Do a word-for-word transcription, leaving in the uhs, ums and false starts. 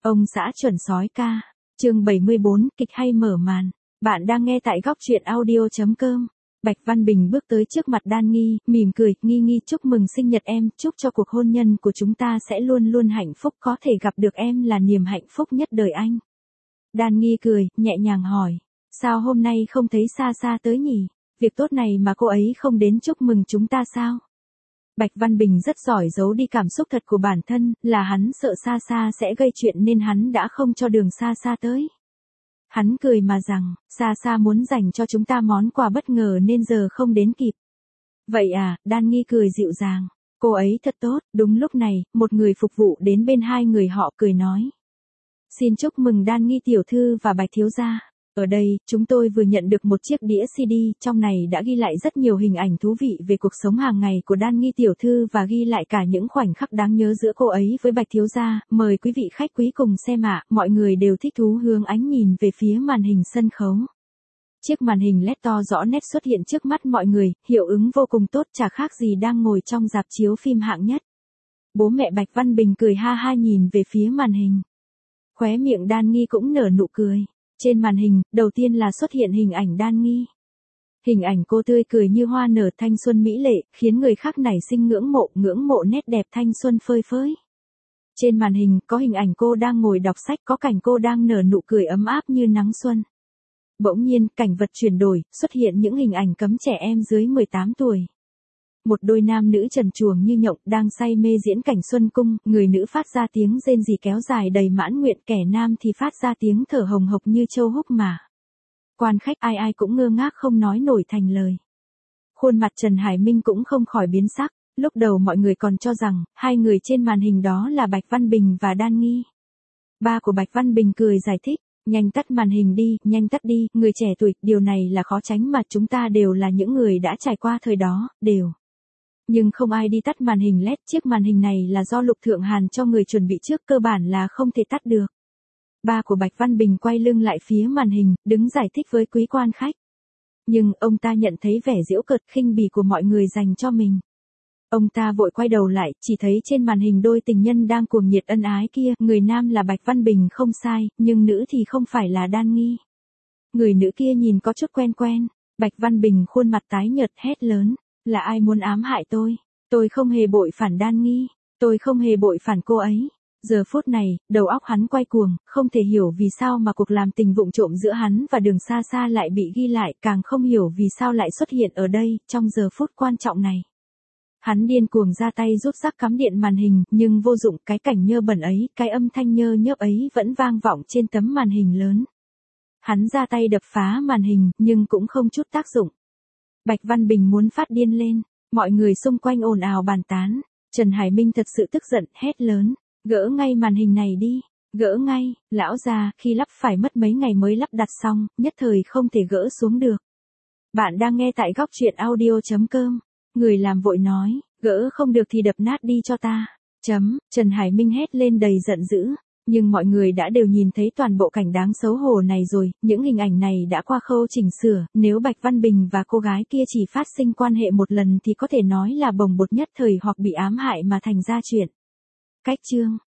Ông xã chuẩn sói ca. Chương bảy mươi bốn, kịch hay mở màn. Bạn đang nghe tại góc truyện audio chấm com. Bạch Văn Bình bước tới trước mặt Đan Nghi, mỉm cười, "Nghi Nghi, chúc mừng sinh nhật em, chúc cho cuộc hôn nhân của chúng ta sẽ luôn luôn hạnh phúc, có thể gặp được em là niềm hạnh phúc nhất đời anh." Đan Nghi cười, nhẹ nhàng hỏi, "Sao hôm nay không thấy Sa Sa tới nhỉ? Việc tốt này mà cô ấy không đến chúc mừng chúng ta sao?" Bạch Văn Bình rất giỏi giấu đi cảm xúc thật của bản thân, là hắn sợ Sa Sa sẽ gây chuyện nên hắn đã không cho đường Sa Sa tới. Hắn cười mà rằng, Sa Sa muốn dành cho chúng ta món quà bất ngờ nên giờ không đến kịp. Vậy à, Đan Nghi cười dịu dàng, cô ấy thật tốt. Đúng lúc này, một người phục vụ đến bên hai người họ cười nói, "Xin chúc mừng Đan Nghi tiểu thư và Bạch thiếu gia. Ở đây, chúng tôi vừa nhận được một chiếc đĩa xê đê, trong này đã ghi lại rất nhiều hình ảnh thú vị về cuộc sống hàng ngày của Đan Nghi tiểu thư và ghi lại cả những khoảnh khắc đáng nhớ giữa cô ấy với Bạch thiếu gia. Mời quý vị khách quý cùng xem ạ." Mọi người đều thích thú hướng ánh nhìn về phía màn hình sân khấu. Chiếc màn hình led to rõ nét xuất hiện trước mắt mọi người, hiệu ứng vô cùng tốt, chả khác gì đang ngồi trong rạp chiếu phim hạng nhất. Bố mẹ Bạch Văn Bình cười ha ha nhìn về phía màn hình. Khóe miệng Đan Nghi cũng nở nụ cười. Trên màn hình, đầu tiên là xuất hiện hình ảnh Đan Nghi. Hình ảnh cô tươi cười như hoa nở, thanh xuân mỹ lệ, khiến người khác nảy sinh ngưỡng mộ, ngưỡng mộ nét đẹp thanh xuân phơi phới. Trên màn hình, có hình ảnh cô đang ngồi đọc sách, có cảnh cô đang nở nụ cười ấm áp như nắng xuân. Bỗng nhiên, cảnh vật chuyển đổi, xuất hiện những hình ảnh cấm trẻ em dưới mười tám tuổi. Một đôi nam nữ trần truồng như nhộng đang say mê diễn cảnh xuân cung, người nữ phát ra tiếng rên rỉ kéo dài đầy mãn nguyện, kẻ nam thì phát ra tiếng thở hồng hộc như châu húc mà. Quan khách ai ai cũng ngơ ngác không nói nổi thành lời. Khuôn mặt Trần Hải Minh cũng không khỏi biến sắc, lúc đầu mọi người còn cho rằng, hai người trên màn hình đó là Bạch Văn Bình và Đan Nghi. Ba của Bạch Văn Bình cười giải thích, "Nhanh tắt màn hình đi, nhanh tắt đi, người trẻ tuổi, điều này là khó tránh mà, chúng ta đều là những người đã trải qua thời đó, đều." Nhưng không ai đi tắt màn hình led, chiếc màn hình này là do Lục Thượng Hàn cho người chuẩn bị trước, cơ bản là không thể tắt được. Ba của Bạch Văn Bình quay lưng lại phía màn hình, đứng giải thích với quý quan khách. Nhưng ông ta nhận thấy vẻ giễu cợt khinh bỉ của mọi người dành cho mình. Ông ta vội quay đầu lại, chỉ thấy trên màn hình đôi tình nhân đang cuồng nhiệt ân ái kia, người nam là Bạch Văn Bình không sai, nhưng nữ thì không phải là Đan Nghi. Người nữ kia nhìn có chút quen quen. Bạch Văn Bình khuôn mặt tái nhợt hét lớn, "Là ai muốn ám hại tôi? Tôi không hề bội phản Đan Nghi, tôi không hề bội phản cô ấy." Giờ phút này, đầu óc hắn quay cuồng, không thể hiểu vì sao mà cuộc làm tình vụng trộm giữa hắn và Đường Sa Sa lại bị ghi lại, càng không hiểu vì sao lại xuất hiện ở đây, trong giờ phút quan trọng này. Hắn điên cuồng ra tay rút rắc cắm điện màn hình, nhưng vô dụng, cái cảnh nhơ bẩn ấy, cái âm thanh nhơ nhớp ấy vẫn vang vọng trên tấm màn hình lớn. Hắn ra tay đập phá màn hình, nhưng cũng không chút tác dụng. Bạch Văn Bình muốn phát điên lên, mọi người xung quanh ồn ào bàn tán. Trần Hải Minh thật sự tức giận, hét lớn, "Gỡ ngay màn hình này đi, gỡ ngay." Lão già, khi lắp phải mất mấy ngày mới lắp đặt xong, nhất thời không thể gỡ xuống được. Bạn đang nghe tại góc truyện audio chấm com. Người làm vội nói, "Gỡ không được thì đập nát đi cho ta." Chấm, Trần Hải Minh hét lên đầy giận dữ. Nhưng mọi người đã đều nhìn thấy toàn bộ cảnh đáng xấu hổ này rồi, những hình ảnh này đã qua khâu chỉnh sửa, nếu Bạch Văn Bình và cô gái kia chỉ phát sinh quan hệ một lần thì có thể nói là bồng bột nhất thời hoặc bị ám hại mà thành ra chuyện. Cách chương